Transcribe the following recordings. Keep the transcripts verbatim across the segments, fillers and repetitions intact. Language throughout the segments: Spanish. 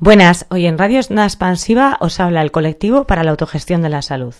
Buenas, hoy en Radio Onda Expansiva os habla el colectivo para la autogestión de la salud.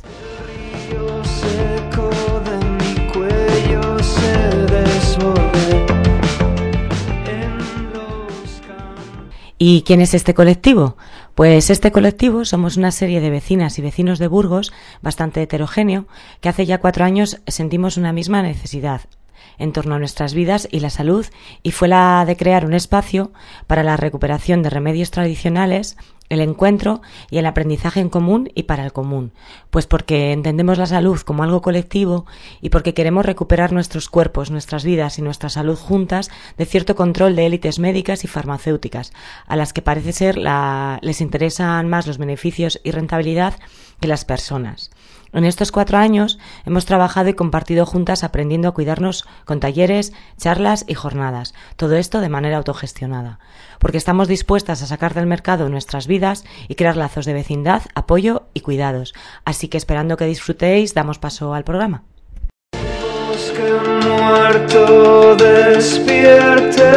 ¿Y quién es este colectivo? Pues este colectivo somos una serie de vecinas y vecinos de Burgos, bastante heterogéneo, que hace ya cuatro años sentimos una misma necesidad en torno a nuestras vidas y la salud, y fue la de crear un espacio para la recuperación de remedios tradicionales, el encuentro y el aprendizaje en común y para el común, pues porque entendemos la salud como algo colectivo y porque queremos recuperar nuestros cuerpos, nuestras vidas y nuestra salud juntas de cierto control de élites médicas y farmacéuticas, a las que parece ser la, les interesan más los beneficios y rentabilidad que las personas. En estos cuatro años hemos trabajado y compartido juntas aprendiendo a cuidarnos con talleres, charlas y jornadas, todo esto de manera autogestionada, porque estamos dispuestas a sacar del mercado nuestras vidas y crear lazos de vecindad, apoyo y cuidados. Así que esperando que disfrutéis, damos paso al programa. Bosque muerto despierte.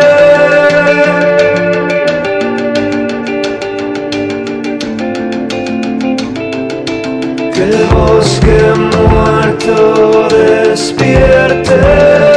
Que el bosque muerto despierte.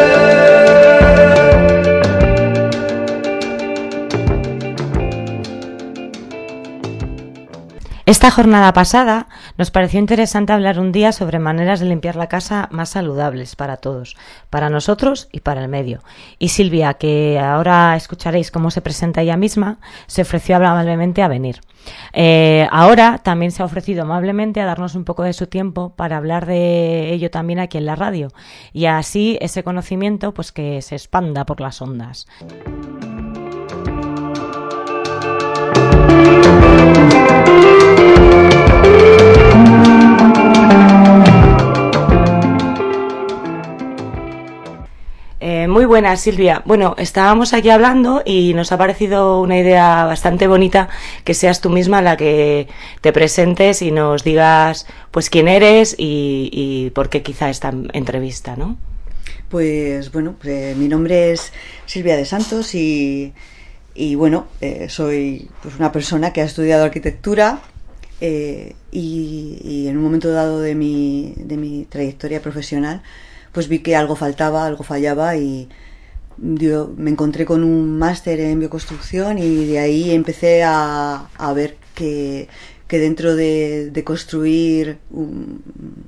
Esta jornada pasada nos pareció interesante hablar un día sobre maneras de limpiar la casa más saludables para todos, para nosotros y para el medio. Y Silvia, que ahora escucharéis cómo se presenta ella misma, se ofreció amablemente a venir. Eh, ahora también se ha ofrecido amablemente a darnos un poco de su tiempo para hablar de ello también aquí en la radio, y así ese conocimiento pues que se expanda por las ondas. Eh, muy buenas, Silvia. Bueno, estábamos aquí hablando y nos ha parecido una idea bastante bonita que seas tú misma la que te presentes y nos digas pues quién eres y, y por qué quizá esta entrevista, ¿no? Pues bueno, pues, mi nombre es Silvia de Santos y, y bueno, eh, soy pues, una persona que ha estudiado arquitectura eh, y, y en un momento dado de mi, de mi trayectoria profesional pues vi que algo faltaba, algo fallaba y yo me encontré con un máster en bioconstrucción y de ahí empecé a, a ver que, que dentro de, de construir un,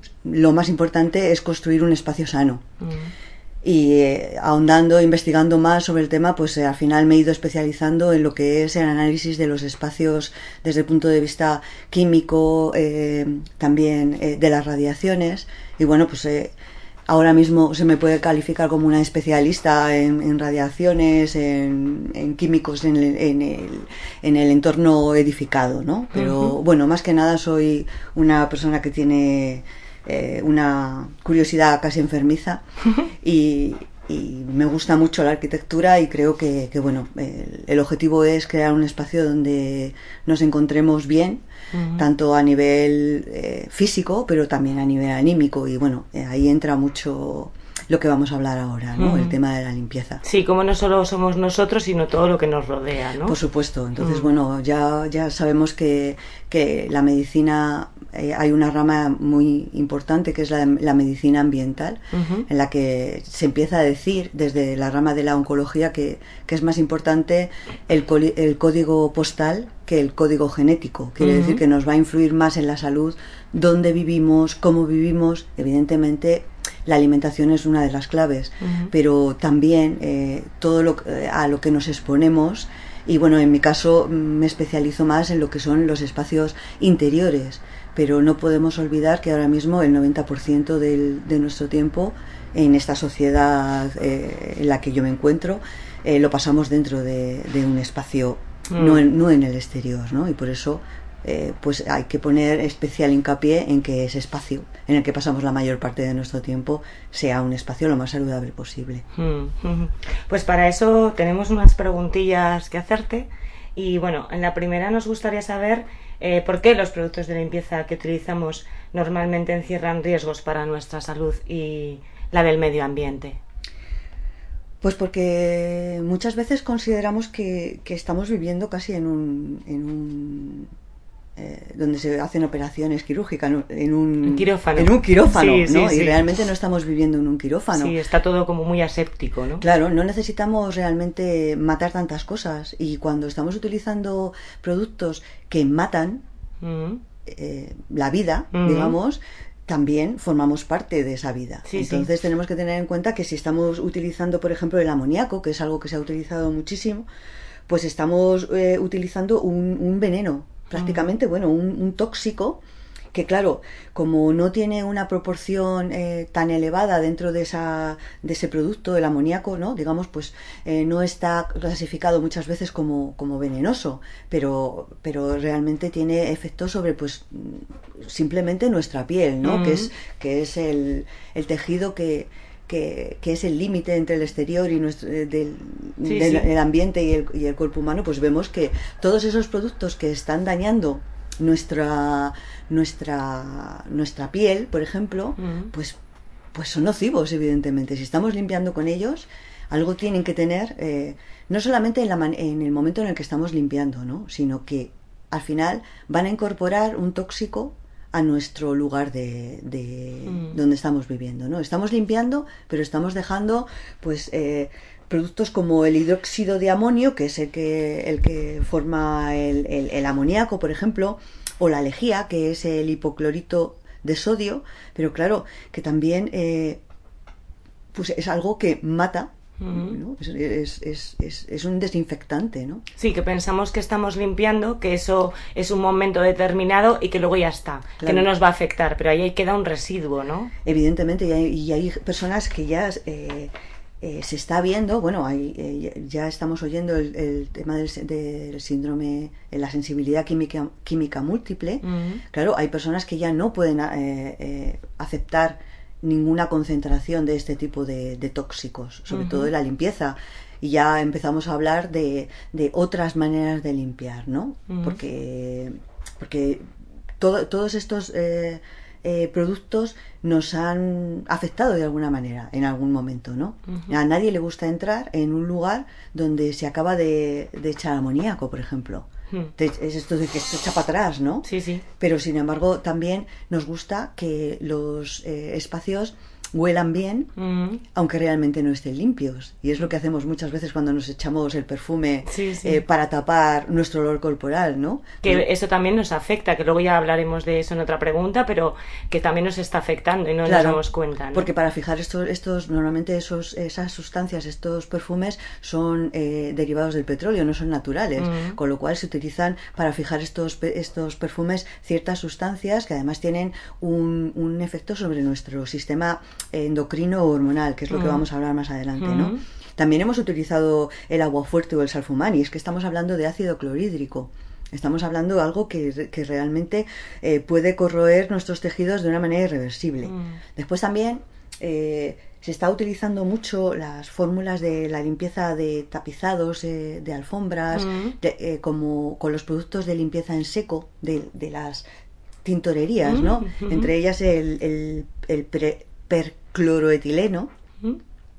lo más importante es construir un espacio sano. Mm. Y eh, ahondando, investigando más sobre el tema, pues eh, al final me he ido especializando en lo que es el análisis de los espacios desde el punto de vista químico, eh, también eh, de las radiaciones y bueno, pues eh, ahora mismo se me puede calificar como una especialista en, en radiaciones, en, en químicos, en el, en, el, en el entorno edificado, ¿no? Pero uh-huh. bueno, más que nada soy una persona que tiene eh, una curiosidad casi enfermiza uh-huh. y, y me gusta mucho la arquitectura y creo que, que bueno, el, el objetivo es crear un espacio donde nos encontremos bien, uh-huh. tanto a nivel eh, físico, pero también a nivel anímico y bueno, eh, ahí entra mucho lo que vamos a hablar ahora, ¿no? Uh-huh. El tema de la limpieza. Sí, como no solo somos nosotros, sino todo lo que nos rodea, ¿no? Por supuesto. Entonces, uh-huh. bueno, ya, ya sabemos que, que la medicina, eh, hay una rama muy importante que es la, la medicina ambiental, uh-huh. en la que se empieza a decir desde la rama de la oncología que, que es más importante el, el código postal que el código genético. Quiere uh-huh. decir que nos va a influir más en la salud, dónde vivimos, cómo vivimos. Evidentemente, la alimentación es una de las claves, uh-huh. pero también eh, todo lo eh, a lo que nos exponemos. Y bueno, en mi caso me especializo más en lo que son los espacios interiores, pero no podemos olvidar que ahora mismo el noventa por ciento del, de nuestro tiempo en esta sociedad eh, en la que yo me encuentro eh, lo pasamos dentro de, de un espacio, mm. no, en, no en el exterior, ¿no? Y por eso eh, pues hay que poner especial hincapié en que ese espacio en el que pasamos la mayor parte de nuestro tiempo sea un espacio lo más saludable posible. Mm. Pues para eso tenemos unas preguntillas que hacerte y bueno, en la primera nos gustaría saber eh, por qué los productos de limpieza que utilizamos normalmente encierran riesgos para nuestra salud y la del medio ambiente. Pues porque muchas veces consideramos que, que estamos viviendo casi en un, en un eh, donde se hacen operaciones quirúrgicas, ¿no? en un, un quirófano, en un quirófano, sí, sí, ¿no? Sí. Y realmente no estamos viviendo en un quirófano. Sí, está todo como muy aséptico, ¿no? Claro, no necesitamos realmente matar tantas cosas, y cuando estamos utilizando productos que matan mm. eh, la vida, mm. digamos, también formamos parte de esa vida. Sí, Entonces sí. tenemos que tener en cuenta que si estamos utilizando, por ejemplo, el amoníaco, que es algo que se ha utilizado muchísimo, pues estamos eh, utilizando un, un veneno, prácticamente, mm. bueno, un, un tóxico, que claro, como no tiene una proporción eh, tan elevada dentro de esa de ese producto, el amoníaco, ¿no? Digamos, pues eh, no está clasificado muchas veces como, como venenoso, pero, pero realmente tiene efectos sobre, pues, simplemente nuestra piel, ¿no? Mm. Que es, que es el, el tejido que, que, que es el límite entre el exterior y nuestro, del, sí, del sí. el ambiente y el, y el cuerpo humano. Pues vemos que todos esos productos que están dañando nuestra nuestra nuestra piel, por ejemplo, uh-huh. pues pues son nocivos, evidentemente. Si estamos limpiando con ellos, algo tienen que tener, eh, no solamente en, la man- en el momento en el que estamos limpiando, ¿no? Sino que al final van a incorporar un tóxico a nuestro lugar de, de uh-huh. donde estamos viviendo, ¿no? Estamos limpiando, pero estamos dejando, pues, eh, productos como el hidróxido de amonio, que es el que, el que forma el, el, el amoníaco, por ejemplo, o la lejía, que es el hipoclorito de sodio, pero claro, que también eh, pues es algo que mata, uh-huh. ¿no? es, es, es, es, es un desinfectante, ¿no? Sí, que pensamos que estamos limpiando, que eso es un momento determinado y que luego ya está, claro. que no nos va a afectar, pero ahí queda un residuo, ¿no? Evidentemente, y hay, y hay personas que ya... Eh, Eh, se está viendo, bueno, hay, eh, ya estamos oyendo el, el tema del, del síndrome, eh, la sensibilidad química, química múltiple. Uh-huh. Claro, hay personas que ya no pueden eh, eh, aceptar ninguna concentración de este tipo de, de tóxicos, sobre uh-huh. todo de la limpieza. Y ya empezamos a hablar de, de otras maneras de limpiar, ¿no? Uh-huh. Porque, porque todo, todos estos... Eh, Eh, productos nos han afectado de alguna manera en algún momento, ¿no? Uh-huh. A nadie le gusta entrar en un lugar donde se acaba de, de echar amoníaco, por ejemplo. Uh-huh. Te, es esto de que se echa para atrás, ¿no? Sí, sí. Pero sin embargo también nos gusta que los eh, espacios huelan bien, uh-huh. aunque realmente no estén limpios. Y es lo que hacemos muchas veces cuando nos echamos el perfume sí, sí. Eh, para tapar nuestro olor corporal, ¿no? Que pero, eso también nos afecta, que luego ya hablaremos de eso en otra pregunta, pero que también nos está afectando y no claro, nos damos cuenta, ¿no? Porque para fijar estos, estos normalmente esos, esas sustancias, estos perfumes son eh, derivados del petróleo, no son naturales, uh-huh. con lo cual se utilizan para fijar estos, estos perfumes ciertas sustancias que además tienen un, un efecto sobre nuestro sistema endocrino o hormonal, que es lo que vamos a hablar más adelante, ¿no? Uh-huh. También hemos utilizado el agua fuerte o el salfumán, y es que estamos hablando de ácido clorhídrico. Estamos hablando de algo que, que realmente eh, puede corroer nuestros tejidos de una manera irreversible. Uh-huh. Después también eh, se está utilizando mucho las fórmulas de la limpieza de tapizados, eh, de alfombras, uh-huh. de, eh, como con los productos de limpieza en seco de, de las tintorerías, uh-huh. ¿no? Uh-huh. Entre ellas el, el, el pre, percloroetileno. ¿Mm?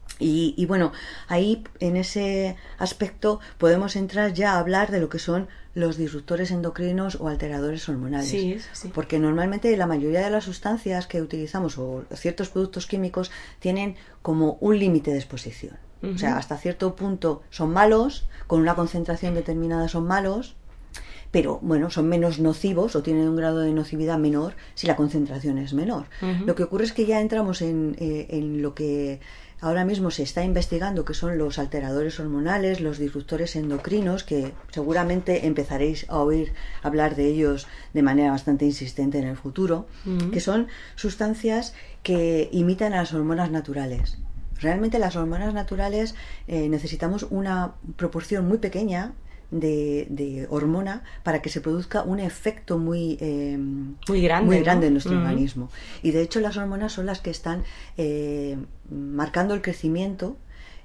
Y, y bueno, ahí en ese aspecto podemos entrar ya a hablar de lo que son los disruptores endocrinos o alteradores hormonales. Sí, sí. Porque normalmente la mayoría de las sustancias que utilizamos o ciertos productos químicos tienen como un límite de exposición. Uh-huh. O sea, hasta cierto punto son malos, con una concentración determinada son malos, pero bueno, son menos nocivos o tienen un grado de nocividad menor si la concentración es menor. Uh-huh. Lo que ocurre es que ya entramos en, eh, en lo que ahora mismo se está investigando, que son los alteradores hormonales, los disruptores endocrinos, que seguramente empezaréis a oír hablar de ellos de manera bastante insistente en el futuro, uh-huh. que son sustancias que imitan a las hormonas naturales. Realmente las hormonas naturales eh, necesitamos una proporción muy pequeña De, de hormona para que se produzca un efecto muy eh, muy grande, muy grande ¿no? en nuestro uh-huh. organismo. Y de hecho las hormonas son las que están eh, marcando el crecimiento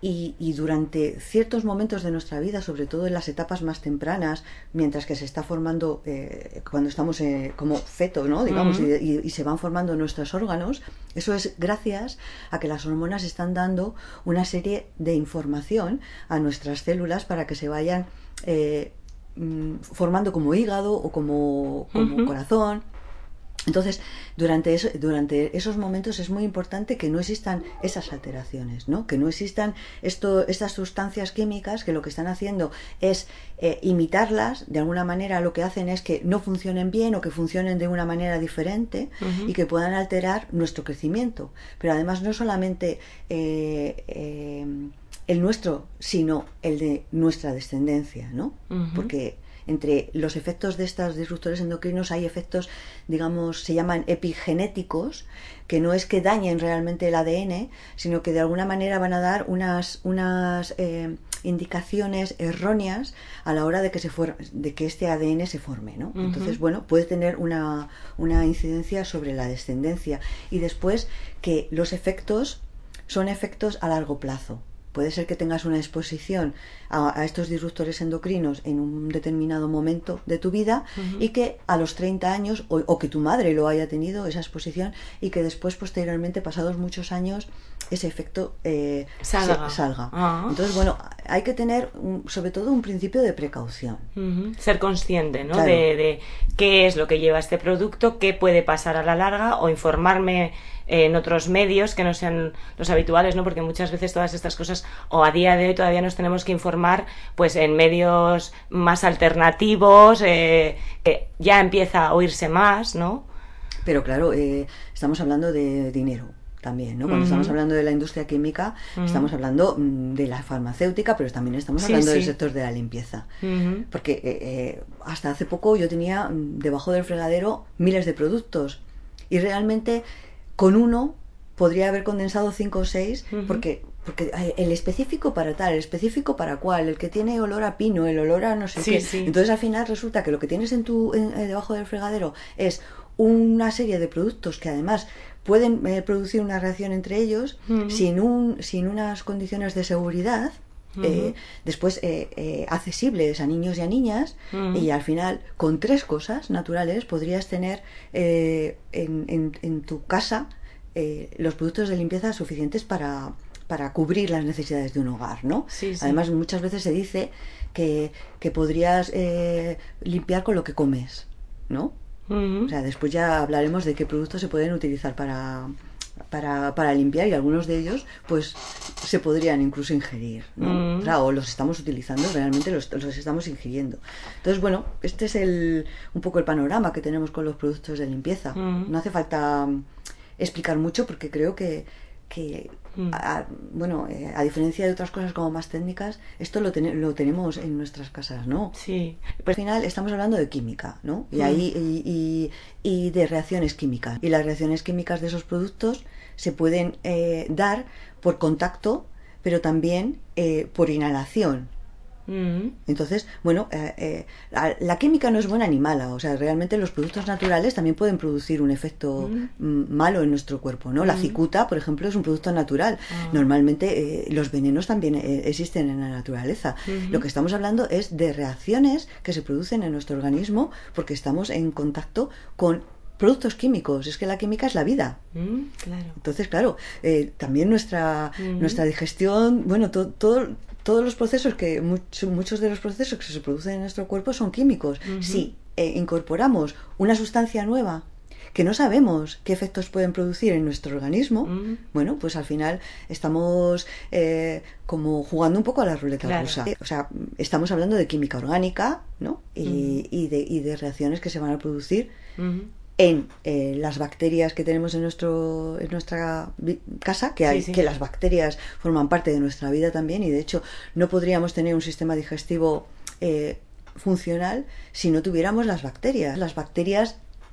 Y, y durante ciertos momentos de nuestra vida, sobre todo en las etapas más tempranas, mientras que se está formando, eh, cuando estamos eh, como feto, ¿no? digamos, uh-huh. y, y, y se van formando nuestros órganos, eso es gracias a que las hormonas están dando una serie de información a nuestras células para que se vayan eh, formando como hígado o como, como uh-huh. corazón. Entonces, durante, eso, durante esos momentos es muy importante que no existan esas alteraciones, ¿no? Que no existan esto, estas sustancias químicas que lo que están haciendo es eh, imitarlas, de alguna manera lo que hacen es que no funcionen bien o que funcionen de una manera diferente uh-huh. y que puedan alterar nuestro crecimiento. Pero además no solamente eh, eh, el nuestro, sino el de nuestra descendencia, ¿no? Uh-huh. Porque entre los efectos de estos disruptores endocrinos hay efectos, digamos, se llaman epigenéticos, que no es que dañen realmente el A D N, sino que de alguna manera van a dar unas, unas eh, indicaciones erróneas a la hora de que, se for- de que este A D N se forme, ¿no? Uh-huh. Entonces, bueno, puede tener una, una incidencia sobre la descendencia. Y después que los efectos son efectos a largo plazo. Puede ser que tengas una exposición a, a estos disruptores endocrinos en un determinado momento de tu vida uh-huh. y que a los treinta años, o, o que tu madre lo haya tenido, esa exposición, y que después, posteriormente, pasados muchos años, ese efecto eh, salga. Se, salga. Uh-huh. Entonces, bueno, hay que tener, un, sobre todo, un principio de precaución. Uh-huh. Ser consciente, ¿no? Claro. De, de qué es lo que lleva este producto, qué puede pasar a la larga, o informarme en otros medios que no sean los habituales, ¿no? Porque muchas veces todas estas cosas, o a día de hoy todavía nos tenemos que informar pues en medios más alternativos, eh, que ya empieza a oírse más, ¿no? Pero claro, eh, estamos hablando de dinero también, ¿no? Cuando uh-huh. estamos hablando de la industria química, uh-huh. estamos hablando mm, de la farmacéutica, pero también estamos sí, hablando sí. del sector de la limpieza. Uh-huh. Porque eh, eh, hasta hace poco yo tenía mm, debajo del fregadero miles de productos y realmente con uno podría haber condensado cinco o seis uh-huh. porque, porque el específico para tal, el específico para cual, el que tiene olor a pino, el olor a no sé sí, qué. Sí. Entonces al final resulta que lo que tienes en tu en, eh, debajo del fregadero es una serie de productos que además pueden eh, producir una reacción entre ellos uh-huh. sin, un, sin unas condiciones de seguridad. Uh-huh. Eh, después eh, eh, accesibles a niños y a niñas uh-huh. y al final con tres cosas naturales podrías tener eh, en, en, en tu casa eh, los productos de limpieza suficientes para, para cubrir las necesidades de un hogar, ¿no? Sí, sí. Además muchas veces se dice que, que podrías eh, limpiar con lo que comes, ¿no? Uh-huh. O sea, después ya hablaremos de qué productos se pueden utilizar para Para, para limpiar, y algunos de ellos pues se podrían incluso ingerir, ¿no? Mm. O sea, o los estamos utilizando, realmente los, los estamos ingiriendo. Entonces, bueno, este es el un poco el panorama que tenemos con los productos de limpieza. Mm. No hace falta explicar mucho porque creo que, que mm. a, bueno, eh, a diferencia de otras cosas como más técnicas, esto lo, ten, lo tenemos en nuestras casas, ¿no? Sí. Pues al final estamos hablando de química, ¿no? Y, mm. ahí, y, y, y de reacciones químicas. Y las reacciones químicas de esos productos se pueden eh, dar por contacto, pero también eh, por inhalación. Mm. Entonces, bueno, eh, eh, la, la química no es buena ni mala, o sea, realmente los productos naturales también pueden producir un efecto mm. malo en nuestro cuerpo, ¿no? Mm. La cicuta, por ejemplo, es un producto natural. Ah. Normalmente eh, los venenos también eh, existen en la naturaleza. Mm-hmm. Lo que estamos hablando es de reacciones que se producen en nuestro organismo porque estamos en contacto con productos químicos. Es que la química es la vida. Mm, claro. Entonces, claro, eh, también nuestra, mm. nuestra digestión, bueno, todo... todo Todos los procesos, que mucho, muchos de los procesos que se producen en nuestro cuerpo son químicos. Uh-huh. Si eh, incorporamos una sustancia nueva que no sabemos qué efectos pueden producir en nuestro organismo, uh-huh. bueno, pues al final estamos eh, como jugando un poco a la ruleta claro. rusa. O sea, estamos hablando de química orgánica, ¿no? Y, uh-huh. y, de, y de reacciones que se van a producir uh-huh. en eh, las bacterias que tenemos en nuestro en nuestra casa, que hay sí, sí. que las bacterias forman parte de nuestra vida también, y de hecho no podríamos tener un sistema digestivo eh, funcional si no tuviéramos las bacterias. Las bacterias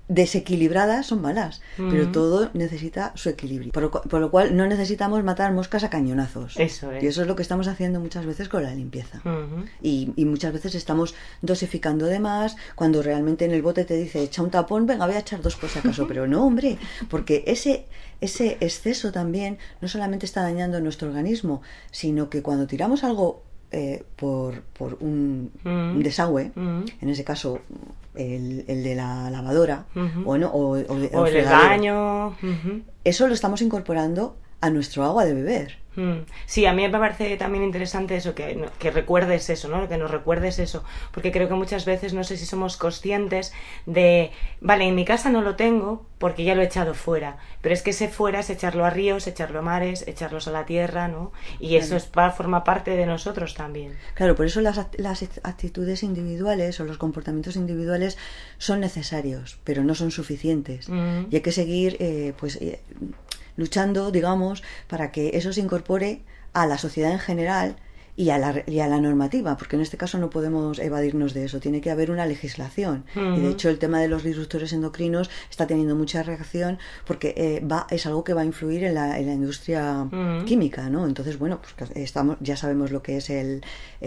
desequilibradas son malas, mm. pero todo necesita su equilibrio. Por lo, por lo cual no necesitamos matar moscas a cañonazos. Eso es. Y eso es lo que estamos haciendo muchas veces con la limpieza. Uh-huh. Y, y muchas veces estamos dosificando de más, cuando realmente en el bote te dice, echa un tapón, venga, voy a echar dos por si acaso. Pero no, hombre, porque ese, ese exceso también no solamente está dañando nuestro organismo, sino que cuando tiramos algo Eh, por, por un, mm. un desagüe, mm. en ese caso el, el de la lavadora, mm-hmm. o, no, o, o, de, o el, el baño, mm-hmm. eso lo estamos incorporando a nuestro agua de beber. Mm. Sí, a mí me parece también interesante eso, que, que recuerdes eso, ¿no? Que nos recuerdes eso, porque creo que muchas veces no sé si somos conscientes de, vale, en mi casa no lo tengo porque ya lo he echado fuera, pero es que ese fuera es echarlo a ríos, echarlo a mares, echarlos a la tierra, ¿no? Y eso es, forma parte de nosotros también. Claro, por eso las, las actitudes individuales o los comportamientos individuales son necesarios, pero no son suficientes. Mm. Y hay que seguir, eh, pues... Eh, luchando, digamos, para que eso se incorpore a la sociedad en general y a la, y a la normativa, porque en este caso no podemos evadirnos de eso, tiene que haber una legislación. Uh-huh. Y de hecho el tema de los disruptores endocrinos está teniendo mucha reacción porque eh, va es algo que va a influir en la, en la industria uh-huh. química, ¿no? Entonces, bueno, pues estamos, ya sabemos lo que es el,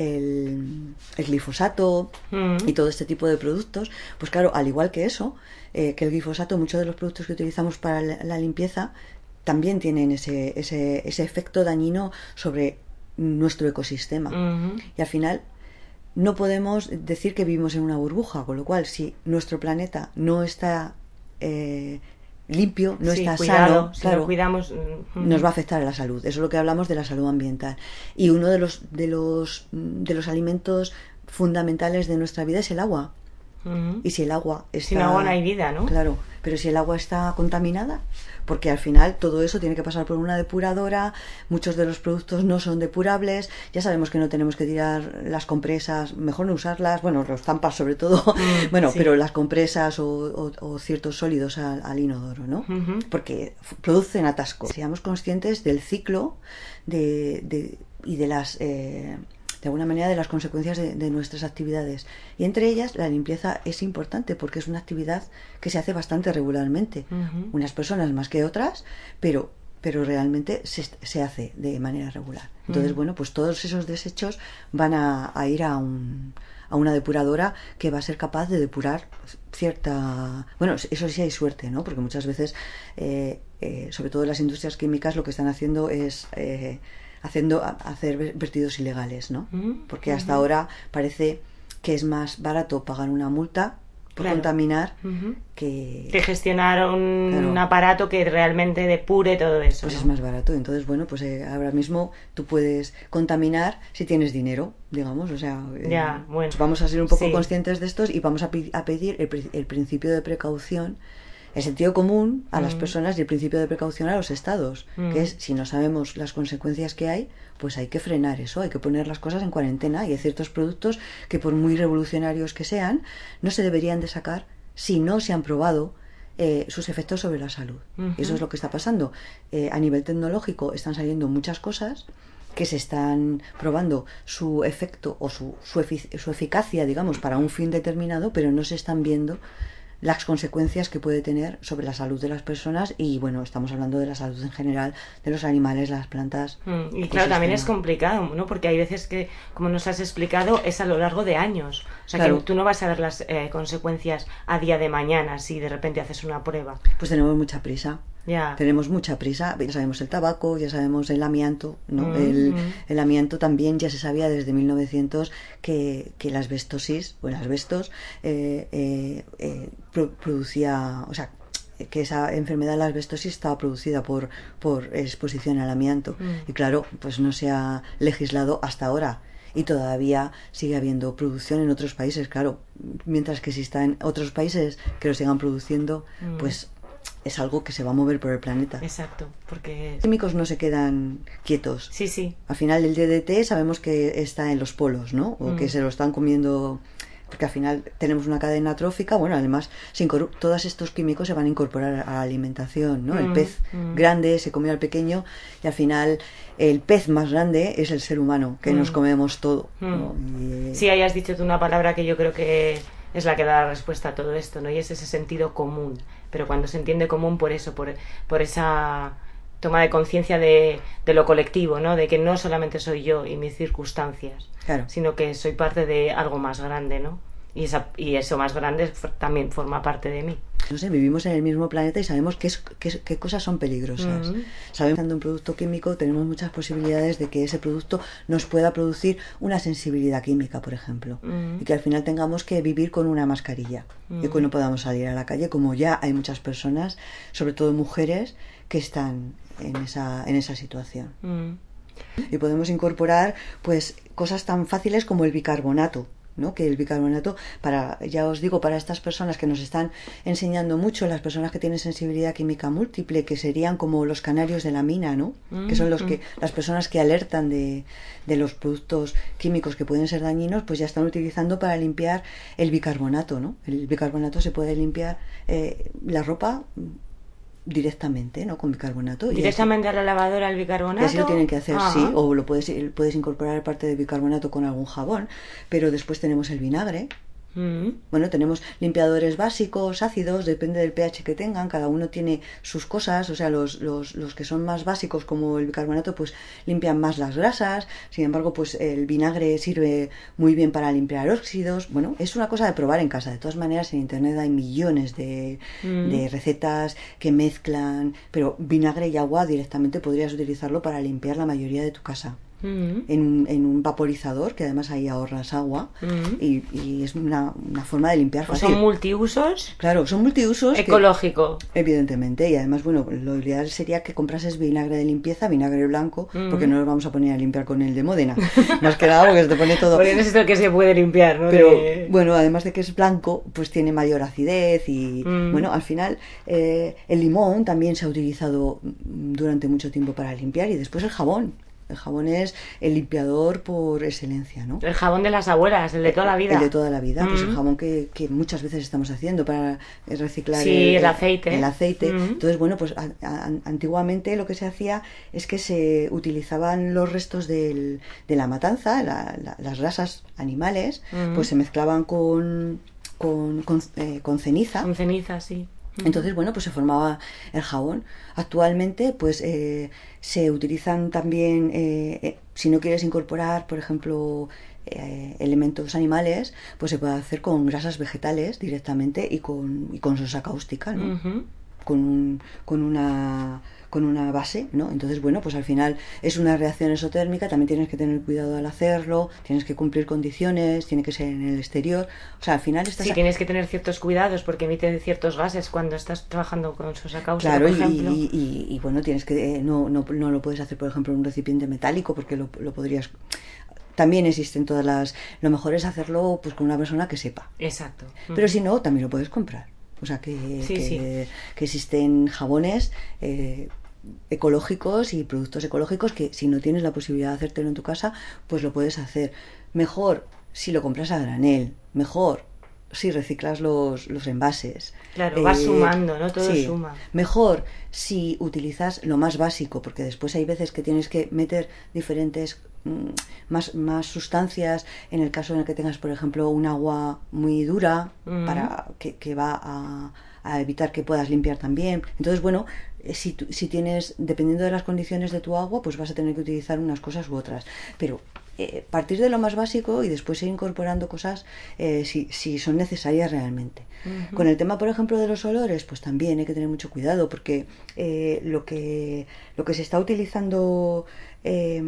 el, el glifosato uh-huh. y todo este tipo de productos. Pues claro, al igual que eso, eh, que el glifosato, muchos de los productos que utilizamos para la, la limpieza también tienen ese, ese, ese efecto dañino sobre nuestro ecosistema. Uh-huh. Y al final no podemos decir que vivimos en una burbuja, con lo cual si nuestro planeta no está eh, limpio, no sí, está cuidado, sano, si claro, lo cuidamos, uh-huh. nos va a afectar a la salud. Eso es lo que hablamos de la salud ambiental. Y uno de los, de los, de los alimentos fundamentales de nuestra vida es el agua. Uh-huh. Y si el agua está... Sin agua no hay vida, ¿no? Claro, pero si el agua está contaminada, porque al final todo eso tiene que pasar por una depuradora, muchos de los productos no son depurables, ya sabemos que no tenemos que tirar las compresas, mejor no usarlas, bueno, los tampas sobre todo, mm, bueno, sí. pero las compresas o, o, o ciertos sólidos al, al inodoro, ¿no? Uh-huh. Porque producen atasco. Seamos conscientes del ciclo de, de, y de las... Eh, de alguna manera de las consecuencias de, de nuestras actividades, y entre ellas la limpieza es importante porque es una actividad que se hace bastante regularmente, uh-huh. unas personas más que otras, pero pero realmente se, se hace de manera regular. Entonces, uh-huh. bueno, pues todos esos desechos van a, a ir a un a una depuradora que va a ser capaz de depurar cierta... Bueno, eso sí hay suerte, ¿no? Porque muchas veces, eh, eh, sobre todo las industrias químicas, lo que están haciendo es... Eh, haciendo hacer vertidos ilegales, ¿no? Mm, porque hasta uh-huh. ahora parece que es más barato pagar una multa por claro. contaminar uh-huh. que... que gestionar un, claro. un aparato que realmente depure todo eso. Pues ¿no? es más barato. Entonces, bueno, pues eh, ahora mismo tú puedes contaminar si tienes dinero, digamos, o sea... Eh, ya, bueno. Pues vamos a ser un poco sí. conscientes de estos y vamos a, pi- a pedir el, el principio de precaución, el sentido común a mm. las personas y el principio de precaución a los estados, mm. que es, si no sabemos las consecuencias que hay, pues hay que frenar eso, hay que poner las cosas en cuarentena, y hay ciertos productos que por muy revolucionarios que sean, no se deberían de sacar si no se han probado eh, sus efectos sobre la salud. Uh-huh. Eso es lo que está pasando. Eh, a nivel tecnológico están saliendo muchas cosas que se están probando su efecto o su, su, efic- su eficacia, digamos, para un fin determinado, pero no se están viendo las consecuencias que puede tener sobre la salud de las personas, y bueno, estamos hablando de la salud en general, de los animales, las plantas. Mm, y claro, también es complicado, ¿no? Porque hay veces que, como nos has explicado, es a lo largo de años. O sea, claro. que tú no vas a ver las eh, consecuencias a día de mañana si de repente haces una prueba. Pues tenemos mucha prisa. Ya. Tenemos mucha prisa, ya sabemos el tabaco, ya sabemos el amianto, ¿no? Mm, el, mm. el amianto también ya se sabía desde mil novecientos que, que la asbestosis, o el asbestos, eh, eh, eh, pro, producía, o sea, que esa enfermedad, la asbestosis, estaba producida por, por exposición al amianto. Mm. Y claro, pues no se ha legislado hasta ahora. Y todavía sigue habiendo producción en otros países, claro. Mientras que exista en otros países que lo sigan produciendo, mm. pues es algo que se va a mover por el planeta. Exacto, porque... Los químicos no se quedan quietos. Sí, sí. Al final el D D T sabemos que está en los polos, ¿no? O mm. que se lo están comiendo... Porque al final tenemos una cadena trófica, bueno, además se incorpor- todos estos químicos se van a incorporar a la alimentación, ¿no? Mm, el pez mm. grande se come al pequeño, y al final el pez más grande es el ser humano, que mm. nos comemos todo, mm. ¿no? Y... Sí, ahí has dicho tú una palabra que yo creo que es la que da la respuesta a todo esto, ¿no? Y es ese sentido común. Pero cuando se entiende común por eso, por, por esa toma de conciencia de, de lo colectivo, ¿no? De que no solamente soy yo y mis circunstancias, claro, sino que soy parte de algo más grande, ¿no? Y, esa, y eso más grande también forma parte de mí. No sé, vivimos en el mismo planeta y sabemos qué, es, qué, qué cosas son peligrosas. Uh-huh. Sabemos que usando un producto químico tenemos muchas posibilidades de que ese producto nos pueda producir una sensibilidad química, por ejemplo. Uh-huh. Y que al final tengamos que vivir con una mascarilla. Uh-huh. Y que no podamos salir a la calle, como ya hay muchas personas, sobre todo mujeres, que están en esa, en esa situación. Uh-huh. Y podemos incorporar pues cosas tan fáciles como el bicarbonato, ¿no? Que el bicarbonato, para, ya os digo, para estas personas que nos están enseñando mucho, las personas que tienen sensibilidad química múltiple, que serían como los canarios de la mina, ¿no? Mm, que son los mm. que, las personas que alertan de, de los productos químicos que pueden ser dañinos, pues ya están utilizando para limpiar el bicarbonato, ¿no? El bicarbonato se puede limpiar eh, la ropa directamente, ¿no? Con bicarbonato. ¿Directamente a la lavadora el bicarbonato? Y así lo tienen que hacer, ajá, sí, o lo puedes, puedes incorporar parte de bicarbonato con algún jabón, pero después tenemos el vinagre. Mm. Bueno, tenemos limpiadores básicos, ácidos, depende del pH que tengan, cada uno tiene sus cosas, o sea, los, los, los que son más básicos como el bicarbonato pues limpian más las grasas, sin embargo pues el vinagre sirve muy bien para limpiar óxidos. Bueno, es una cosa de probar en casa. De todas maneras en internet hay millones de, mm. de recetas que mezclan, pero vinagre y agua directamente podrías utilizarlo para limpiar la mayoría de tu casa. Mm. En, un, en un vaporizador, que además ahí ahorras agua, mm. y, y es una, una forma de limpiar fácil. ¿Son multiusos? Claro, son multiusos. Ecológico. Que, evidentemente, y además, bueno, lo ideal sería que comprases vinagre de limpieza, vinagre blanco, mm. porque no nos vamos a poner a limpiar con el de Módena. Más que nada porque se te pone todo. Porque es esto que se puede limpiar, ¿no? Pero, de... bueno, además de que es blanco, pues tiene mayor acidez y, mm. bueno, al final, eh, el limón también se ha utilizado durante mucho tiempo para limpiar, y después el jabón. El jabón es el limpiador por excelencia, ¿no? El jabón de las abuelas, el de toda la vida. El de toda la vida, mm. pues el jabón que, que muchas veces estamos haciendo para reciclar sí, el, el aceite. El aceite. Mm. Entonces, bueno, pues a, a, antiguamente lo que se hacía es que se utilizaban los restos del, de la matanza, la, la, las grasas animales, mm. pues se mezclaban con, con, con, eh, con ceniza. Con ceniza, sí. Entonces, bueno, pues se formaba el jabón. Actualmente, pues eh, se utilizan también, eh, eh, si no quieres incorporar, por ejemplo, eh, elementos animales, pues se puede hacer con grasas vegetales directamente y con, y con sosa cáustica, ¿no? Uh-huh. Con, un, con una... con una base, ¿no? Entonces, bueno, pues al final es una reacción exotérmica, también tienes que tener cuidado al hacerlo, tienes que cumplir condiciones, tiene que ser en el exterior, o sea, al final estás... Sí, tienes que tener ciertos cuidados porque emiten ciertos gases cuando estás trabajando con sosa cáustica, claro, por y, ejemplo. Y, y, y, bueno, tienes que... Eh, no, no, no lo puedes hacer, por ejemplo, en un recipiente metálico porque lo, lo podrías... También existen todas las... Lo mejor es hacerlo pues con una persona que sepa. Exacto. Pero si no, también lo puedes comprar. O sea, que, sí, que, sí. que existen jabones... Eh, ecológicos y productos ecológicos que si no tienes la posibilidad de hacértelo en tu casa, pues lo puedes hacer. Mejor si lo compras a granel, mejor si reciclas los, los envases. Claro, eh, vas sumando, ¿no? Todo sí. suma. Mejor si utilizas lo más básico, porque después hay veces que tienes que meter diferentes mmm, más, más sustancias, en el caso en el que tengas, por ejemplo, un agua muy dura, mm. para que, que va a, a evitar que puedas limpiar también. Entonces, bueno, si, si tienes, dependiendo de las condiciones de tu agua, pues vas a tener que utilizar unas cosas u otras. Pero eh, partir de lo más básico y después ir incorporando cosas eh, si, si son necesarias realmente. Uh-huh. Con el tema, por ejemplo, de los olores, pues también hay que tener mucho cuidado porque eh, lo que lo que se está utilizando, eh,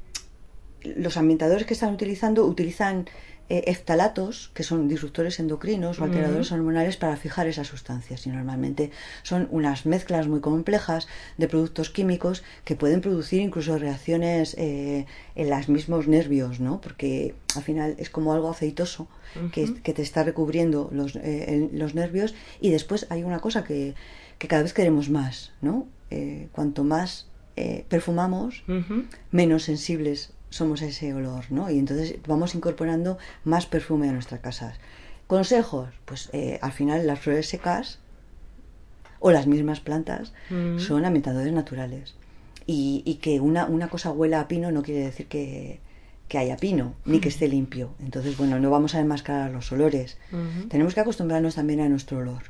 los ambientadores que están utilizando, utilizan eh, eftalatos, que son disruptores endocrinos o alteradores uh-huh. hormonales para fijar esas sustancias, y normalmente son unas mezclas muy complejas de productos químicos que pueden producir incluso reacciones eh, en los mismos nervios, ¿no? Porque al final es como algo aceitoso uh-huh. que, que te está recubriendo los, eh, los nervios, y después hay una cosa que, que cada vez queremos más, ¿no? Eh, cuanto más eh, perfumamos, uh-huh. menos sensibles somos a ese olor, ¿no? Y entonces vamos incorporando más perfume a nuestras casas. Consejos, pues eh, al final las flores secas o las mismas plantas mm. son ambientadores naturales. Y, y que una, una cosa huela a pino no quiere decir que, que haya pino, ni que esté limpio. Entonces, bueno, no vamos a enmascarar los olores. Uh-huh. Tenemos que acostumbrarnos también a nuestro olor.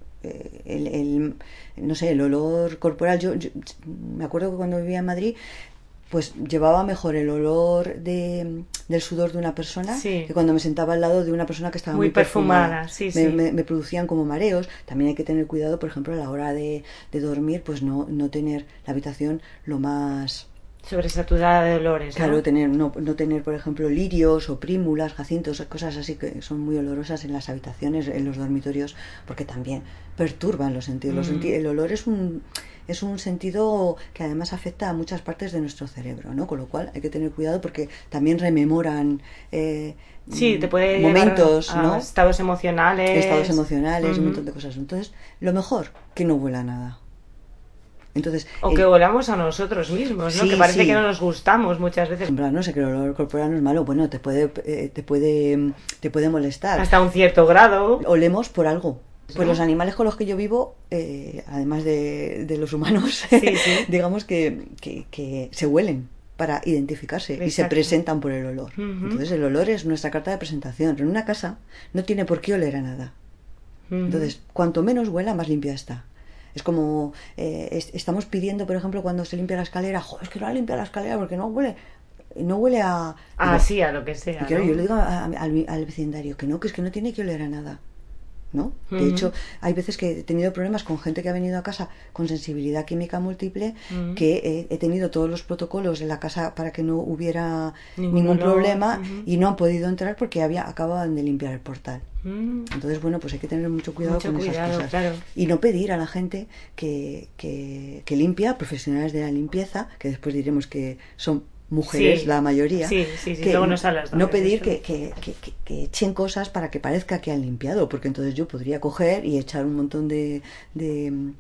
Eh, el, el, no sé, el olor corporal. Yo, yo me acuerdo que cuando vivía en Madrid, pues llevaba mejor el olor de, del sudor de una persona sí. que cuando me sentaba al lado de una persona que estaba muy, muy perfumada. perfumada. Sí, me, sí. Me, me producían como mareos. También hay que tener cuidado, por ejemplo, a la hora de, de dormir, pues no, no tener la habitación lo más... sobresaturada de olores, claro, ¿no? tener, no, no tener, por ejemplo, lirios o prímulas, jacintos, cosas así que son muy olorosas en las habitaciones, en los dormitorios, porque también perturban los sentidos. Mm. Los senti- el olor es un... es un sentido que además afecta a muchas partes de nuestro cerebro, ¿no? Con lo cual hay que tener cuidado porque también rememoran eh, sí, te puede momentos, a ¿no? Estados emocionales. Estados emocionales, uh-huh. un montón de cosas. Entonces, lo mejor, que no huela nada. Entonces, o que volamos a nosotros mismos, ¿no? Sí, que parece sí. que no nos gustamos muchas veces. No sé, que el olor corporal no es malo, bueno, te puede, eh, te puede, te puede molestar. Hasta un cierto grado. Olemos por algo. Pues los animales con los que yo vivo, eh, además de, de los humanos, sí, sí. digamos que, que, que se huelen para identificarse. Exacto. Y se presentan por el olor. Uh-huh. Entonces el olor es nuestra carta de presentación. En una casa no tiene por qué oler a nada. Uh-huh. Entonces, cuanto menos huela, más limpia está. Es como, eh, es, estamos pidiendo, por ejemplo, cuando se limpia la escalera, joder, es que no ha limpiado la escalera porque no huele... No huele a... Ah, digo, sí, a lo que sea. Claro, ¿no? Yo le digo a, a, al, al vecindario que no, que es que no tiene que oler a nada. ¿No? Uh-huh. De hecho, hay veces que he tenido problemas con gente que ha venido a casa con sensibilidad química múltiple, uh-huh. que he, he tenido todos los protocolos en la casa para que no hubiera ningún, ningún problema uh-huh. y no han podido entrar porque había acababan de limpiar el portal. Uh-huh. Entonces, bueno, pues hay que tener mucho cuidado mucho con cuidado, esas cosas. Claro. Y no pedir a la gente que, que, que limpia, profesionales de la limpieza, que después diremos que son mujeres, sí, la mayoría, sí, sí, sí, que luego nos hablas, no pedir que, que, que, que, que echen cosas para que parezca que han limpiado, porque entonces yo podría coger y echar un montón de, de,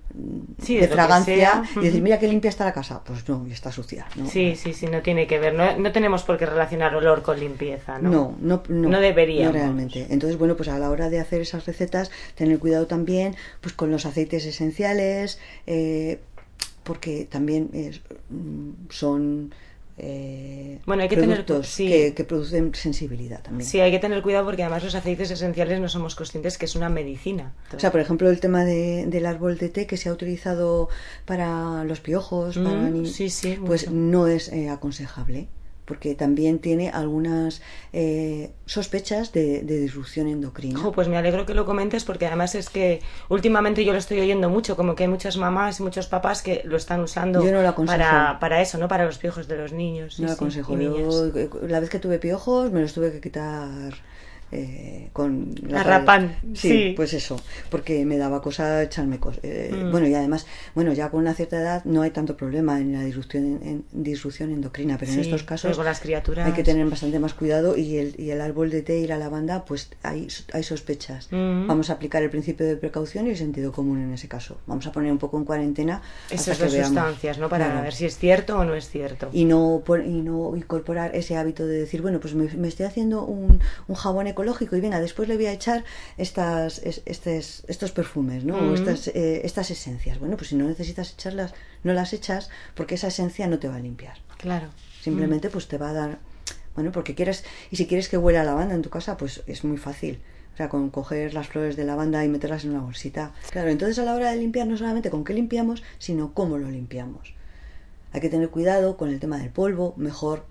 sí, de, de fragancia y decir, mira qué limpia está la casa. Pues no, y está sucia, ¿no? Sí, sí, sí, no tiene que ver, no, no tenemos por qué relacionar olor con limpieza, ¿no? No, no, no, no deberíamos. No realmente. Entonces, bueno, pues a la hora de hacer esas recetas, tener cuidado también pues con los aceites esenciales, eh, porque también eh, son... Eh, bueno, hay que productos tener, sí. que, que producen sensibilidad también. Sí, hay que tener cuidado porque además los aceites esenciales no somos conscientes que es una medicina. O sea, por ejemplo, el tema de, del árbol de té que se ha utilizado para los piojos, mm, para ni... sí, sí, pues mucho. no es eh, aconsejable, porque también tiene algunas eh, sospechas de, de disrupción endocrina. Oh, pues me alegro que lo comentes porque además es que últimamente yo lo estoy oyendo mucho, como que hay muchas mamás y muchos papás que lo están usando yo no lo para, para eso, ¿no? Para los piojos de los niños. No sí, lo aconsejo. Sí, yo, la vez que tuve piojos me los tuve que quitar... Eh, con la Rapan, sí, sí, pues eso, porque me daba cosa echarme cosas. Eh, mm. Bueno, y además, bueno, ya con una cierta edad no hay tanto problema en la disrupción, en, en, disrupción endocrina, pero sí, en estos casos con las criaturas... hay que tener bastante más cuidado y el, y el árbol de té y la lavanda, pues hay, hay sospechas. Mm. Vamos a aplicar el principio de precaución y el sentido común en ese caso. Vamos a poner un poco en cuarentena esas dos sustancias, ¿no? Para claro. ver si es cierto o no es cierto. Y no, y no incorporar ese hábito de decir, bueno, pues me, me estoy haciendo un, un jabón ecológico y venga, después le voy a echar estas, estos, estos perfumes, ¿no? Mm. O estas, eh, estas esencias. Bueno, pues si no necesitas echarlas, no las echas porque esa esencia no te va a limpiar. Claro. Simplemente mm. pues te va a dar, bueno, porque quieres, y si quieres que huela a lavanda en tu casa, pues es muy fácil. O sea, con coger las flores de lavanda y meterlas en una bolsita. Claro, entonces a la hora de limpiar no solamente con qué limpiamos, sino cómo lo limpiamos. Hay que tener cuidado con el tema del polvo, mejor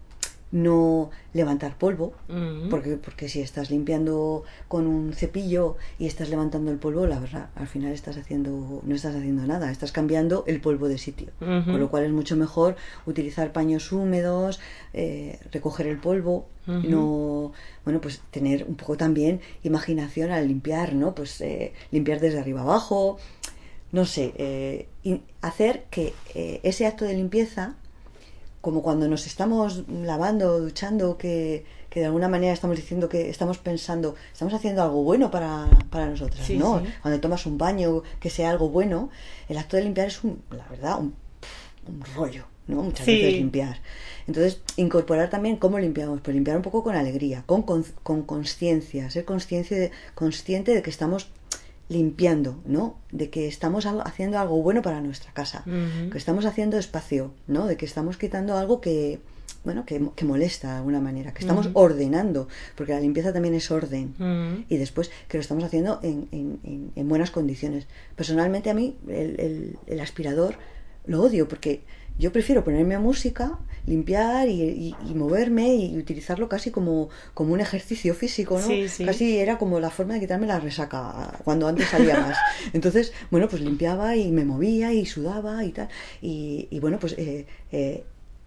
no levantar polvo, uh-huh. porque, porque si estás limpiando con un cepillo y estás levantando el polvo, la verdad, al final estás haciendo, no estás haciendo nada, estás cambiando el polvo de sitio, uh-huh. con lo cual es mucho mejor utilizar paños húmedos, eh, recoger el polvo, uh-huh. no, bueno, pues tener un poco también imaginación al limpiar, ¿no? Pues eh, limpiar desde arriba abajo, no sé, eh, hacer que eh, ese acto de limpieza, como cuando nos estamos lavando, duchando, que, que de alguna manera estamos diciendo que estamos pensando, estamos haciendo algo bueno para, para nosotras, sí, ¿no? Sí. Cuando tomas un baño, que sea algo bueno, el acto de limpiar es, un, la verdad, un, un rollo, ¿no? Muchas sí. veces limpiar. Entonces, incorporar también cómo limpiamos, pues limpiar un poco con alegría, con con conciencia, ser consciente de, consciente de que estamos limpiando, ¿no? De que estamos haciendo algo bueno para nuestra casa, uh-huh. que estamos haciendo espacio, ¿no? De que estamos quitando algo que, bueno, que, que molesta de alguna manera, que estamos Uh-huh. ordenando, porque la limpieza también es orden, Uh-huh. y después que lo estamos haciendo en, en, en, en buenas condiciones. Personalmente a mí el, el, el aspirador lo odio, porque yo prefiero ponerme música, limpiar y, y, y moverme y utilizarlo casi como, como un ejercicio físico, ¿no? Sí, sí. Casi era como la forma de quitarme la resaca cuando antes salía más. Entonces, bueno, pues limpiaba y me movía y sudaba y tal. Y, y bueno, pues eh, eh,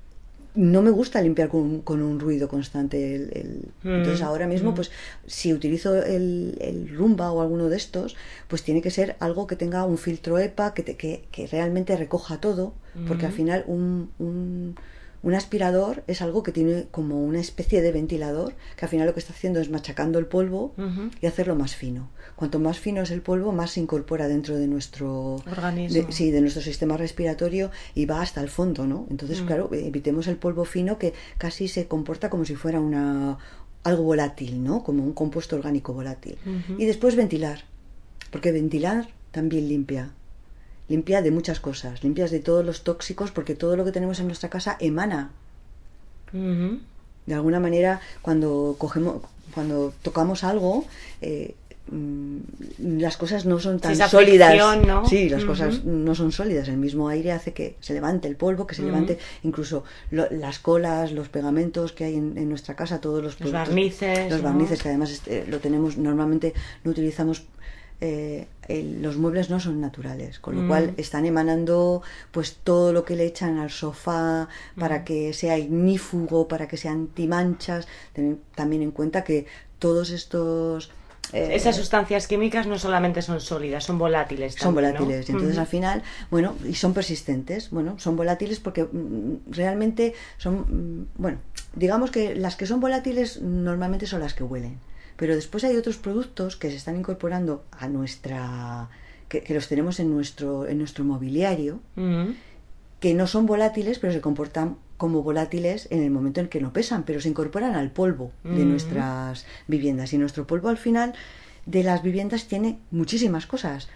no me gusta limpiar con, con un ruido constante. El, el... Mm. Entonces ahora mismo, Mm. pues si utilizo el, el Roomba o alguno de estos, pues tiene que ser algo que tenga un filtro E P A, que, te, que, que realmente recoja todo, porque Mm. al final un, un, un aspirador es algo que tiene como una especie de ventilador, que al final lo que está haciendo es machacando el polvo Uh-huh. y hacerlo más fino. Cuanto más fino es el polvo, más se incorpora dentro de nuestro Organismo. de, sí, de nuestro sistema respiratorio y va hasta el fondo, ¿no? Entonces, Mm. claro, evitemos el polvo fino, que casi se comporta como si fuera una algo volátil, ¿no? Como un compuesto orgánico volátil. Uh-huh. Y después ventilar, porque ventilar también limpia. Limpia de muchas cosas, limpias de todos los tóxicos, porque todo lo que tenemos en nuestra casa emana. Uh-huh. De alguna manera, cuando cogemos, cuando tocamos algo, eh, mm, las cosas no son tan Sí, esa sólidas. fricción, ¿no? Sí, las Uh-huh. cosas no son sólidas. El mismo aire hace que se levante el polvo, que se Uh-huh. levante incluso lo, las colas, los pegamentos que hay en, en nuestra casa, todos los, Los productos, barnices, los ¿no? barnices, que además este, lo tenemos normalmente, no utilizamos. Eh, el, los muebles no son naturales, con lo Mm. cual están emanando pues todo lo que le echan al sofá para Mm. que sea ignífugo, para que sea antimanchas. Ten también en cuenta que todos estos eh, Esas sustancias químicas no solamente son sólidas, son volátiles son también, volátiles, ¿no? y entonces Uh-huh. al final, bueno, y son persistentes. Bueno, son volátiles porque mm, realmente son, mm, bueno, digamos que las que son volátiles normalmente son las que huelen. Pero después hay otros productos que se están incorporando a nuestra, que, que los tenemos en nuestro, en nuestro mobiliario, Uh-huh. que no son volátiles, pero se comportan como volátiles en el momento en que no pesan, pero se incorporan al polvo de Mm. nuestras viviendas. Y nuestro polvo al final de las viviendas tiene muchísimas cosas.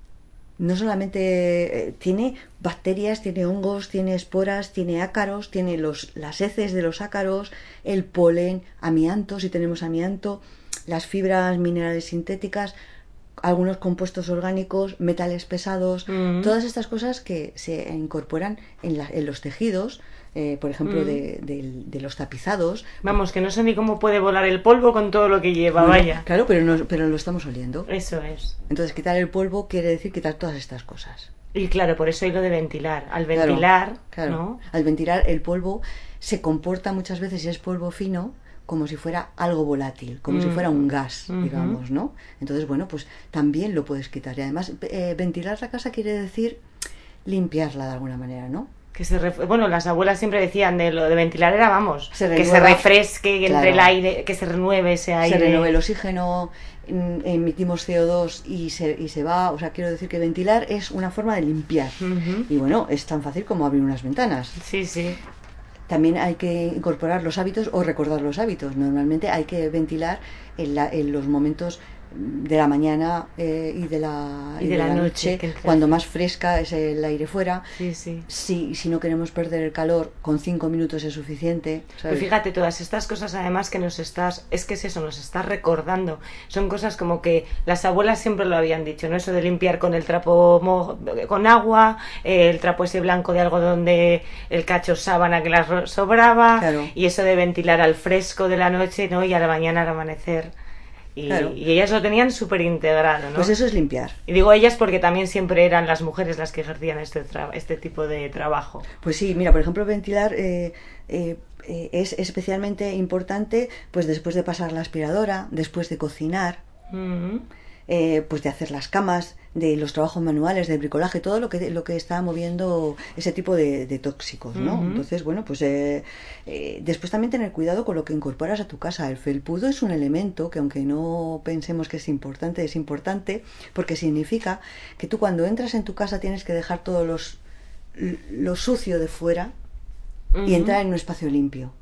No solamente eh, tiene bacterias, tiene hongos, tiene esporas, tiene ácaros, tiene los, las heces de los ácaros, el polen, amianto, si tenemos amianto, las fibras minerales sintéticas, algunos compuestos orgánicos, metales pesados, Mm. todas estas cosas que se incorporan en, la, en los tejidos, eh, por ejemplo, Mm. de, de, de los tapizados. Vamos, que no sé ni cómo puede volar el polvo con todo lo que lleva, Bueno, vaya. Claro, pero, no, pero lo estamos oliendo. Eso es. Entonces, quitar el polvo quiere decir quitar todas estas cosas. Y claro, por eso hay lo de ventilar. Al Claro, ventilar, claro. ¿no? Al ventilar, el polvo se comporta muchas veces, si es polvo fino, como si fuera algo volátil, como Mm. si fuera un gas, Ujú. digamos, ¿no? Entonces, bueno, pues también lo puedes quitar. Y además, eh, ventilar la casa quiere decir limpiarla de alguna manera, ¿no? Que se ref... Bueno, las abuelas siempre decían de lo de ventilar era, vamos, Se que se renueva. refresque, que entre Claro. el aire, que se renueve ese aire. Se renueva el oxígeno, mm, emitimos C O dos y se, y se va. O sea, quiero decir que ventilar es una forma de limpiar. Ujú. Y bueno, es tan fácil como abrir unas ventanas. Sí, sí. También hay que incorporar los hábitos o recordar los hábitos. Normalmente hay que ventilar en, la, en los momentos de la mañana eh, y de la, Y de la noche, que entra- cuando más fresca es el aire fuera. Sí, sí. Si, si no queremos perder el calor, con cinco minutos es suficiente. ¿sabes? Pues fíjate, todas estas cosas además que nos estás, es que es eso, nos estás recordando. Son cosas como que las abuelas siempre lo habían dicho, ¿no? Eso de limpiar con el trapo mo- con agua, eh, el trapo ese blanco de algodón de el cacho sábana que las ro- sobraba, Claro. y eso de ventilar al fresco de la noche, ¿no? Y a la mañana al amanecer. Y, Claro. y ellas lo tenían súper integrado, ¿no? Pues eso es limpiar. Y digo ellas porque también siempre eran las mujeres las que ejercían este, tra- este tipo de trabajo. Pues sí, mira, por ejemplo, ventilar eh, eh, eh, es especialmente importante pues después de pasar la aspiradora, después de cocinar, Mm. eh, pues de hacer las camas, de los trabajos manuales, del bricolaje, todo lo que lo que está moviendo ese tipo de, de tóxicos, ¿no? Ujú. Entonces, bueno, pues eh, eh, después también tener cuidado con lo que incorporas a tu casa. El felpudo es un elemento que, aunque no pensemos que es importante, es importante porque significa que tú cuando entras en tu casa tienes que dejar todo los, lo sucio de fuera y Ujú. entrar en un espacio limpio.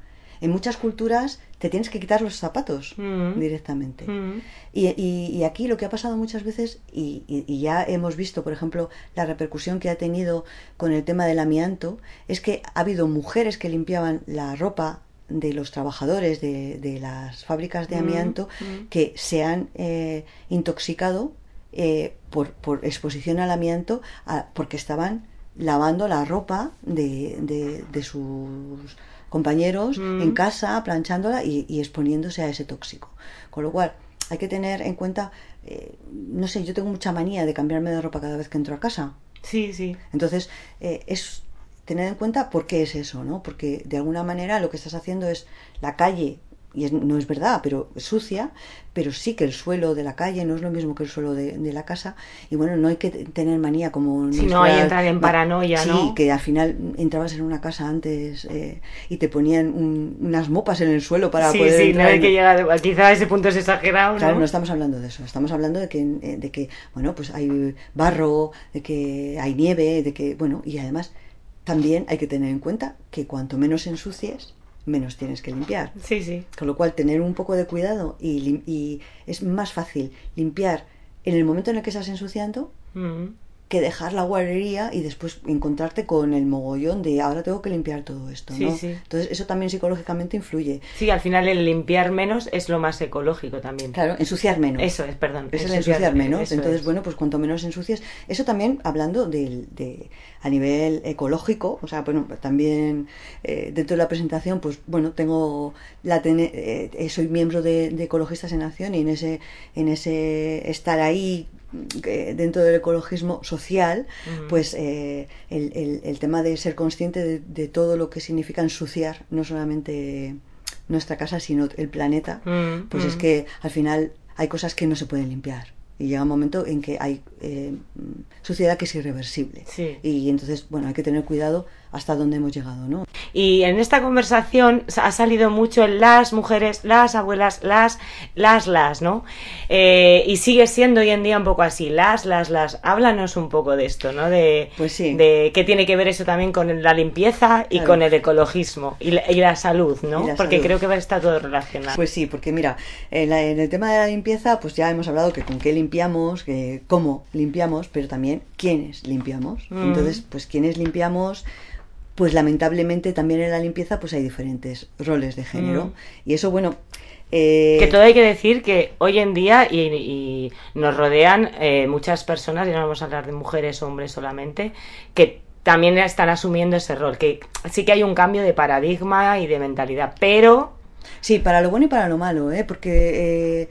en muchas culturas te tienes que quitar los zapatos Mm. directamente. Mm. Y, y, y aquí lo que ha pasado muchas veces, y, y, y ya hemos visto, por ejemplo, la repercusión que ha tenido con el tema del amianto, es que ha habido mujeres que limpiaban la ropa de los trabajadores de, de las fábricas de amianto Mm, mm. que se han eh, intoxicado eh, por, por exposición al amianto a- porque estaban lavando la ropa de, de, de sus compañeros Mm. en casa, planchándola y, y exponiéndose a ese tóxico. Con lo cual, hay que tener en cuenta, eh, no sé, yo tengo mucha manía de cambiarme de ropa cada vez que entro a casa. Sí, sí. Entonces, eh, es tener en cuenta por qué es eso, ¿no? Porque de alguna manera lo que estás haciendo es la calle, y es- no es verdad, pero es sucia, pero sí que el suelo de la calle no es lo mismo que el suelo de, de la casa, y bueno, no hay que t- tener manía como... Si no nuestras- hay entrar en paranoia, sí, ¿no? que al final entrabas en una casa antes eh, y te ponían un- unas mopas en el suelo para sí, poder sí, entrar no hay en- que llegar, a- quizá a ese punto es exagerado, Claro, ¿no? no estamos hablando de eso, estamos hablando de que, eh, de que, bueno, pues hay barro, de que hay nieve, de que, bueno, y además también hay que tener en cuenta que cuanto menos ensucies, menos tienes que limpiar. Sí, sí. Con lo cual, tener un poco de cuidado y, lim- y es más fácil limpiar en el momento en el que estás ensuciando Mm. que dejar la guarrería y después encontrarte con el mogollón de ahora tengo que limpiar todo esto, Sí, ¿no? sí. Entonces, eso también psicológicamente influye. Sí, al final el limpiar menos es lo más ecológico también. Claro, ensuciar menos. Eso es, perdón. Es el ensuciar menos. eso Entonces, es. bueno, pues cuanto menos ensucies. Eso también hablando del- de, a nivel ecológico, o sea, bueno, también eh, dentro de la presentación, pues bueno, tengo la tene- eh, soy miembro de, de Ecologistas en Acción y en ese, en ese estar ahí eh, dentro del ecologismo social, Ujú. pues eh, el, el- el tema de ser consciente de, de todo lo que significa ensuciar, no solamente nuestra casa, sino el planeta, Mm, pues mm. es que al final hay cosas que no se pueden limpiar. Y llega un momento en que hay eh, suciedad que es irreversible. Sí. Y entonces, bueno, hay que tener cuidado hasta dónde hemos llegado, ¿no? Y en esta conversación ha salido mucho el las mujeres, las abuelas, las, las, las, ¿no? Eh, y sigue siendo hoy en día un poco así, las, las, las. Háblanos un poco de esto, ¿no? De, Pues sí. de qué tiene que ver eso también con la limpieza y Claro. con el ecologismo y la, y la salud, ¿no? Y la Porque salud. creo que va a estar todo relacionado. Pues sí, porque mira, en, la- en el tema de la limpieza, pues ya hemos hablado que con qué limpiamos, que cómo limpiamos, pero también quiénes limpiamos. Mm. Entonces, pues quiénes limpiamos, pues lamentablemente también en la limpieza pues hay diferentes roles de género. Mm. Y eso, bueno... eh, Que todo hay que decir que hoy en día y, y nos rodean eh, muchas personas, y no vamos a hablar de mujeres o hombres solamente, que también están asumiendo ese rol, que sí que hay un cambio de paradigma y de mentalidad, pero Sí, para lo bueno y para lo malo, ¿eh? Porque eh,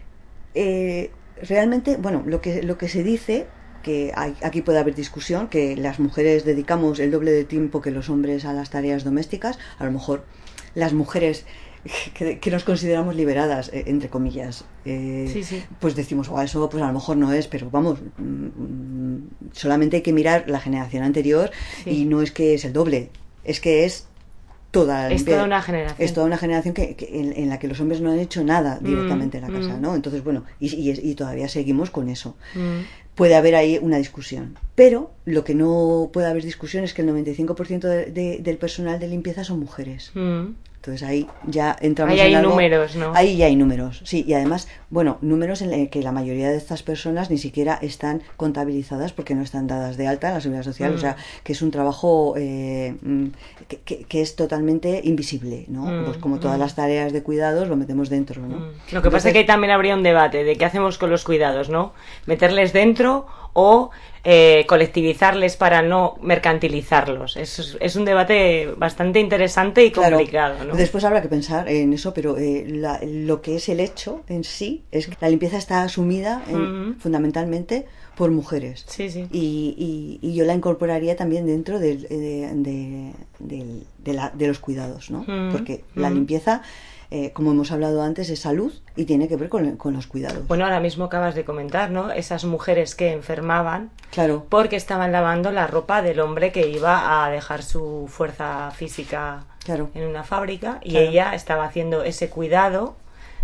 eh, realmente, bueno, lo que, lo que se dice, que hay- aquí puede haber discusión, que las mujeres dedicamos el doble de tiempo que los hombres a las tareas domésticas, a lo mejor las mujeres que, que nos consideramos liberadas, eh, entre comillas, eh, Sí, sí. pues decimos, "Buah, eso pues a lo mejor no es", pero vamos, mm, mm, solamente hay que mirar la generación anterior Sí. y no es que es el doble, es que es toda la es limpieza. toda una generación. Es toda una generación que, que- en, en la que los hombres no han hecho nada directamente en la Mm, casa, mm. ¿no? Entonces, bueno, y, y, y todavía seguimos con eso. Mm. Puede haber ahí una discusión. Pero lo que no puede haber discusión es que el noventa y cinco por ciento de- de- del personal de limpieza son mujeres. Mm. Entonces ahí ya entramos Ahí en hay algo- números, ¿no? Ahí ya hay números, sí. Y además, bueno, números en el que la mayoría de estas personas ni siquiera están contabilizadas porque no están dadas de alta en la Seguridad Social. Mm. O sea, que es un trabajo eh, mm, que, que- que es totalmente invisible, ¿no? Mm, Pues como todas mm. las tareas de cuidados lo metemos dentro, ¿no? Mm. Lo que pasa es que ahí también habría un debate de qué hacemos con los cuidados, ¿no? Meterles dentro o eh, colectivizarles para no mercantilizarlos. Es, es un debate bastante interesante y Claro, complicado, ¿no? después habrá que pensar en eso, pero eh, la- lo que es el hecho en sí es que la limpieza está asumida en- Ujú. fundamentalmente por mujeres. Sí, sí. Y, y- y yo la incorporaría también dentro del- de, de- del- de la- de los cuidados, ¿no? Mm, Porque la mm. limpieza, eh, como hemos hablado antes, es salud y tiene que ver con, con los cuidados. Bueno, ahora mismo acabas de comentar, ¿no? Esas mujeres que enfermaban Claro, porque estaban lavando la ropa del hombre que iba a dejar su fuerza física claro. en una fábrica y Claro. ella estaba haciendo ese cuidado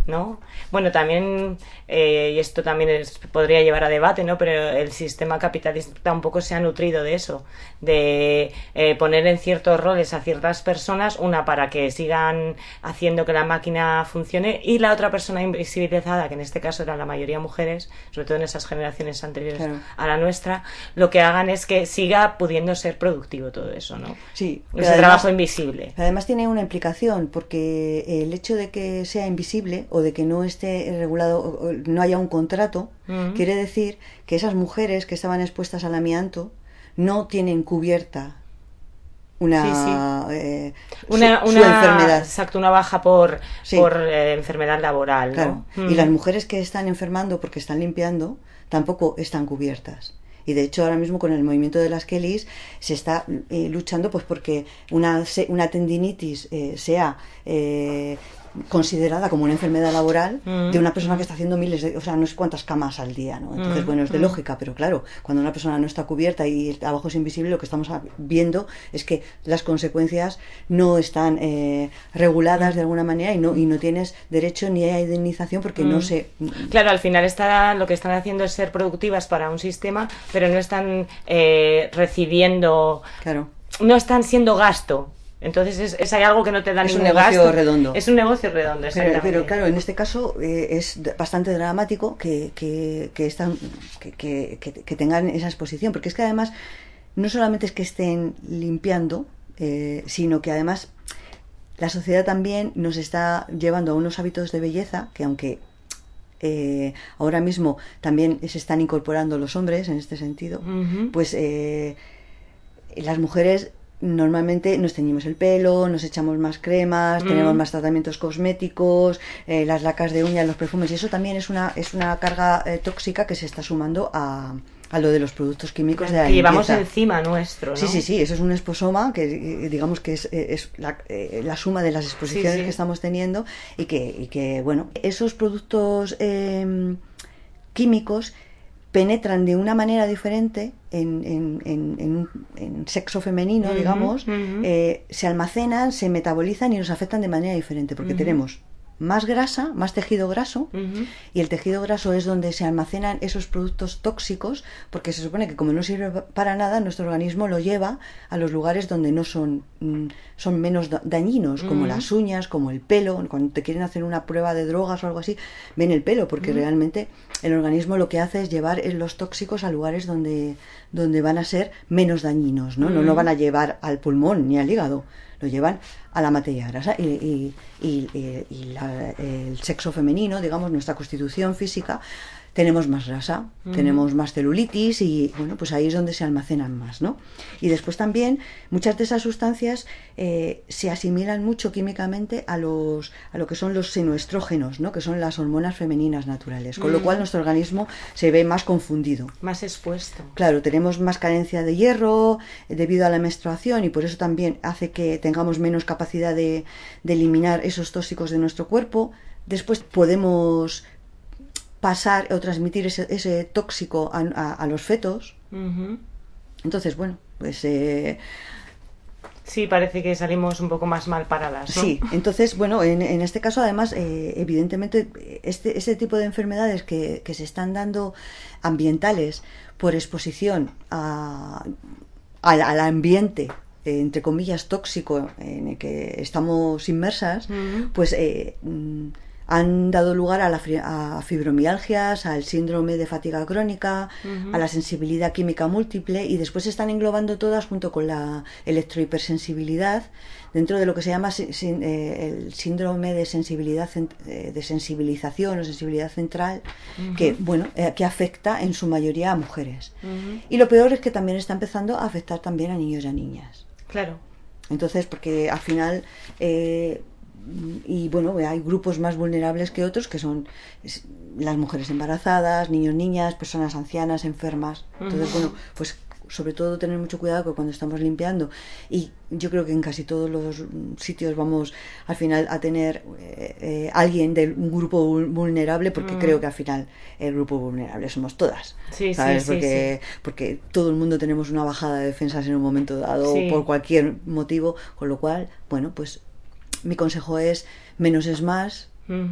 ¿no? Bueno, también, eh, y esto también es, podría llevar a debate, ¿no? Pero el sistema capitalista tampoco se ha nutrido de eso, de eh, poner en ciertos roles a ciertas personas, una para que sigan haciendo que la máquina funcione, y la otra persona invisibilizada, que en este caso eran la mayoría mujeres, sobre todo en esas generaciones anteriores claro. a la nuestra, lo que hagan es que siga pudiendo ser productivo todo eso, ¿no? Sí. Ese además, trabajo invisible. Además tiene una implicación, porque el hecho de que sea invisible o de que no esté regulado, no haya un contrato, uh-huh. quiere decir que esas mujeres que estaban expuestas al amianto no tienen cubierta una, sí, sí. Eh, una, su, una su enfermedad. Exacto, una baja por, sí. por eh, enfermedad laboral. Claro. ¿no? Uh-huh. Y las mujeres que están enfermando porque están limpiando tampoco están cubiertas. Y de hecho ahora mismo con el movimiento de las Kellys se está eh, luchando pues porque una, una tendinitis eh, sea eh, considerada como una enfermedad laboral mm. de una persona que está haciendo miles de, o sea, no sé cuántas camas al día, ¿no? Entonces, mm. bueno, es de lógica, pero claro, cuando una persona no está cubierta y el trabajo es invisible, lo que estamos viendo es que las consecuencias no están eh, reguladas de alguna manera y no y no tienes derecho ni a indemnización porque mm. no se... Claro, al final está, lo que están haciendo es ser productivas para un sistema, pero no están eh, recibiendo... Claro. No están siendo gasto. Entonces es, es hay algo que no te da es ningún un negocio gasto. redondo. Es un negocio redondo, pero, pero claro, en este caso eh, es bastante dramático que, que, que, están, que, que, que, que tengan esa exposición, porque es que además no solamente es que estén limpiando, eh, sino que además la sociedad también nos está llevando a unos hábitos de belleza que aunque eh, ahora mismo también se están incorporando los hombres en este sentido, uh-huh. pues eh, las mujeres normalmente nos teñimos el pelo, nos echamos más cremas, mm. tenemos más tratamientos cosméticos, eh, las lacas de uñas, los perfumes, y eso también es una es una carga eh, tóxica que se está sumando a, a lo de los productos químicos de la que limpieza. Llevamos encima nuestro, ¿no? Sí, sí, sí, eso es un esposoma que digamos que es, es la, eh, la suma de las exposiciones sí, sí. que estamos teniendo y que, y que bueno, esos productos eh, químicos penetran de una manera diferente en, en, en, en, en sexo femenino, uh-huh, digamos, uh-huh. Eh, se almacenan, se metabolizan y nos afectan de manera diferente, porque uh-huh. tenemos más grasa, más tejido graso, uh-huh. y el tejido graso es donde se almacenan esos productos tóxicos, porque se supone que como no sirve para nada, nuestro organismo lo lleva a los lugares donde no son, son menos dañinos, como uh-huh. las uñas, como el pelo. Cuando te quieren hacer una prueba de drogas o algo así, ven el pelo, porque uh-huh. realmente el organismo lo que hace es llevar los tóxicos a lugares donde, donde van a ser menos dañinos, ¿no? Uh-huh. No lo van a llevar al pulmón ni al hígado, lo llevan a la materia grasa y, y, y, y, y la, el sexo femenino, digamos, nuestra constitución física, tenemos más grasa, uh-huh. tenemos más celulitis y bueno, pues ahí es donde se almacenan más, ¿no? Y después también muchas de esas sustancias eh, se asimilan mucho químicamente a los a lo que son los senoestrógenos, ¿no? Que son las hormonas femeninas naturales, con uh-huh. lo cual nuestro organismo se ve más confundido, más expuesto. Claro, tenemos más carencia de hierro eh, debido a la menstruación y por eso también hace que tengamos menos capacidad de, de eliminar esos tóxicos de nuestro cuerpo. Después podemos pasar o transmitir ese, ese tóxico a, a, a los fetos. Uh-huh. Entonces, bueno, pues... Eh, sí, parece que salimos un poco más mal paradas, ¿no? Sí, entonces, bueno, en, en este caso, además, eh, evidentemente, este, este tipo de enfermedades que, que se están dando ambientales por exposición a, a, al ambiente, eh, entre comillas, tóxico en el que estamos inmersas, uh-huh. pues... Eh, han dado lugar a, la, a fibromialgias, al síndrome de fatiga crónica, uh-huh. a la sensibilidad química múltiple, y después se están englobando todas junto con la electrohipersensibilidad dentro de lo que se llama sin, eh, el síndrome de sensibilidad eh, de sensibilización o sensibilidad central, uh-huh. que bueno eh, que afecta en su mayoría a mujeres. Uh-huh. Y lo peor es que también está empezando a afectar también a niños y a niñas. Claro. Entonces, porque al final eh, y bueno, hay grupos más vulnerables que otros, que son las mujeres embarazadas, niños, niñas, personas ancianas, enfermas. Entonces, uh-huh. bueno, pues sobre todo tener mucho cuidado que cuando estamos limpiando, y yo creo que en casi todos los sitios vamos al final a tener eh, eh, alguien de un grupo vulnerable, porque uh-huh. creo que al final el grupo vulnerable somos todas, sí, ¿sabes? Sí, porque, sí, sí. porque todo el mundo tenemos una bajada de defensas en un momento dado, sí. por cualquier motivo, con lo cual, bueno, pues mi consejo es menos es más, uh-huh.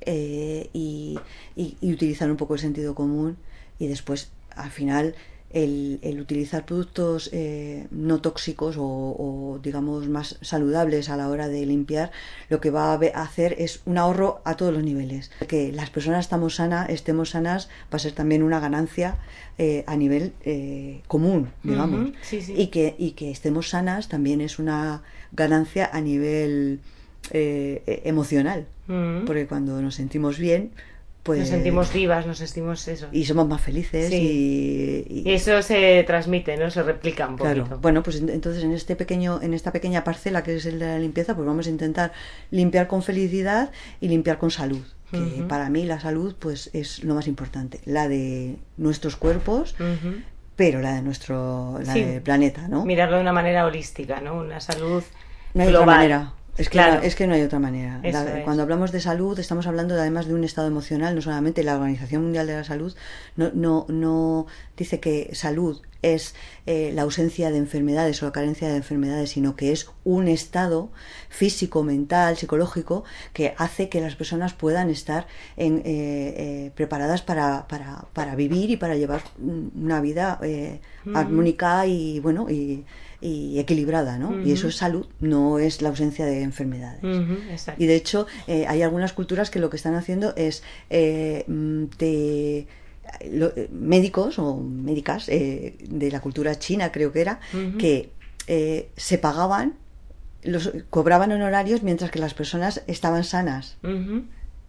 eh, y, y, y utilizar un poco el sentido común, y después al final el, el utilizar productos eh, no tóxicos o, o digamos más saludables a la hora de limpiar, lo que va a hacer es un ahorro a todos los niveles. Que las personas estamos sanas, estemos sanas, va a ser también una ganancia eh, a nivel eh, común, digamos. Uh-huh. Sí, sí. Y que, y que estemos sanas también es una ganancia a nivel eh, emocional, uh-huh. porque cuando nos sentimos bien, pues nos sentimos vivas, nos sentimos eso. Y somos más felices. Sí. Y, y... y eso se transmite, ¿no? Se replica un poquito. Claro. Bueno, pues entonces en este pequeño, en esta pequeña parcela que es el de la limpieza, pues vamos a intentar limpiar con felicidad y limpiar con salud. Que uh-huh. para mí la salud pues es lo más importante. La de nuestros cuerpos, uh-huh. pero la de nuestro la sí. del planeta, ¿no? Mirarlo de una manera holística, ¿no? Una salud no hay global. Otra manera. Es que, claro. no, es que no hay otra manera. La, es. Cuando hablamos de salud estamos hablando de, además de un estado emocional, no solamente la Organización Mundial de la Salud no, no, no dice que salud es eh, la ausencia de enfermedades o la carencia de enfermedades, sino que es un estado físico, mental, psicológico que hace que las personas puedan estar en, eh, eh, preparadas para, para, para vivir y para llevar una vida eh, mm. armónica y bueno y y equilibrada, ¿no? Uh-huh. Y eso es salud, no es la ausencia de enfermedades. Uh-huh, y de hecho, eh, hay algunas culturas que lo que están haciendo es eh, te, lo, médicos o médicas eh, de la cultura china, creo que era, uh-huh. que eh, se pagaban, los cobraban honorarios mientras que las personas estaban sanas. Uh-huh.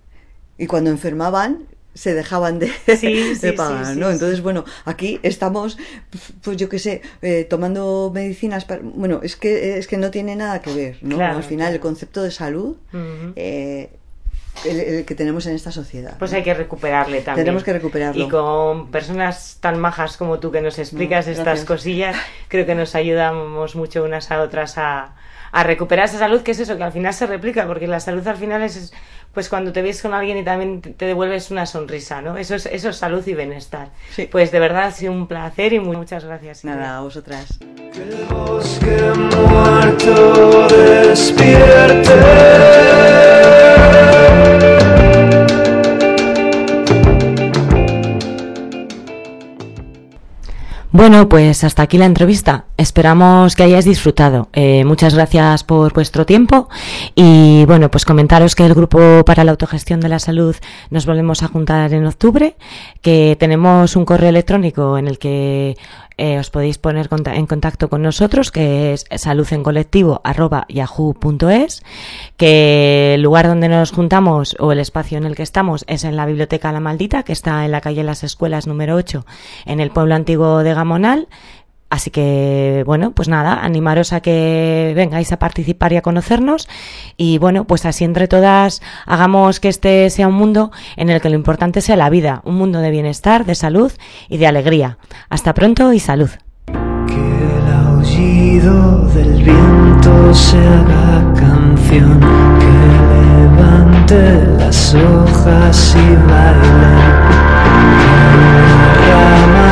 Y cuando enfermaban se dejaban de, sí, sí, de pagar, sí, sí, ¿no? sí. Entonces, bueno, aquí estamos, pues yo qué sé, eh, tomando medicinas para... Bueno, es que es que no tiene nada que ver, ¿no? Claro, Al final claro. el concepto de salud uh-huh. eh, el, el que tenemos en esta sociedad. Pues ¿no? hay que recuperarle también. Tenemos que recuperarlo. Y con personas tan majas como tú que nos explicas no, estas cosillas, creo que nos ayudamos mucho unas a otras a... a recuperar esa salud, que es eso, que al final se replica, porque la salud al final es, pues cuando te ves con alguien y también te devuelves una sonrisa, ¿no? Eso es, eso es salud y bienestar. Sí. Pues de verdad ha sido un placer y muy, muchas gracias. Nada, a vosotras. Que el bosque muerto despierte. Bueno, pues hasta aquí la entrevista. Esperamos que hayáis disfrutado. Eh, muchas gracias por vuestro tiempo y bueno, pues comentaros que el Grupo para la Autogestión de la Salud nos volvemos a juntar en octubre, que tenemos un correo electrónico en el que eh, os podéis poner en contacto con nosotros, que es saludencolectivo arroba yahoo punto es, que el lugar donde nos juntamos o el espacio en el que estamos es en la Biblioteca La Maldita, que está en la calle Las Escuelas número ocho, en el pueblo antiguo de Gamonal. Así que, bueno, pues nada, animaros a que vengáis a participar y a conocernos y, bueno, pues así entre todas hagamos que este sea un mundo en el que lo importante sea la vida, un mundo de bienestar, de salud y de alegría. Hasta pronto y salud. Que el aullido del viento se haga canción, que levante las hojas y baile, que la rama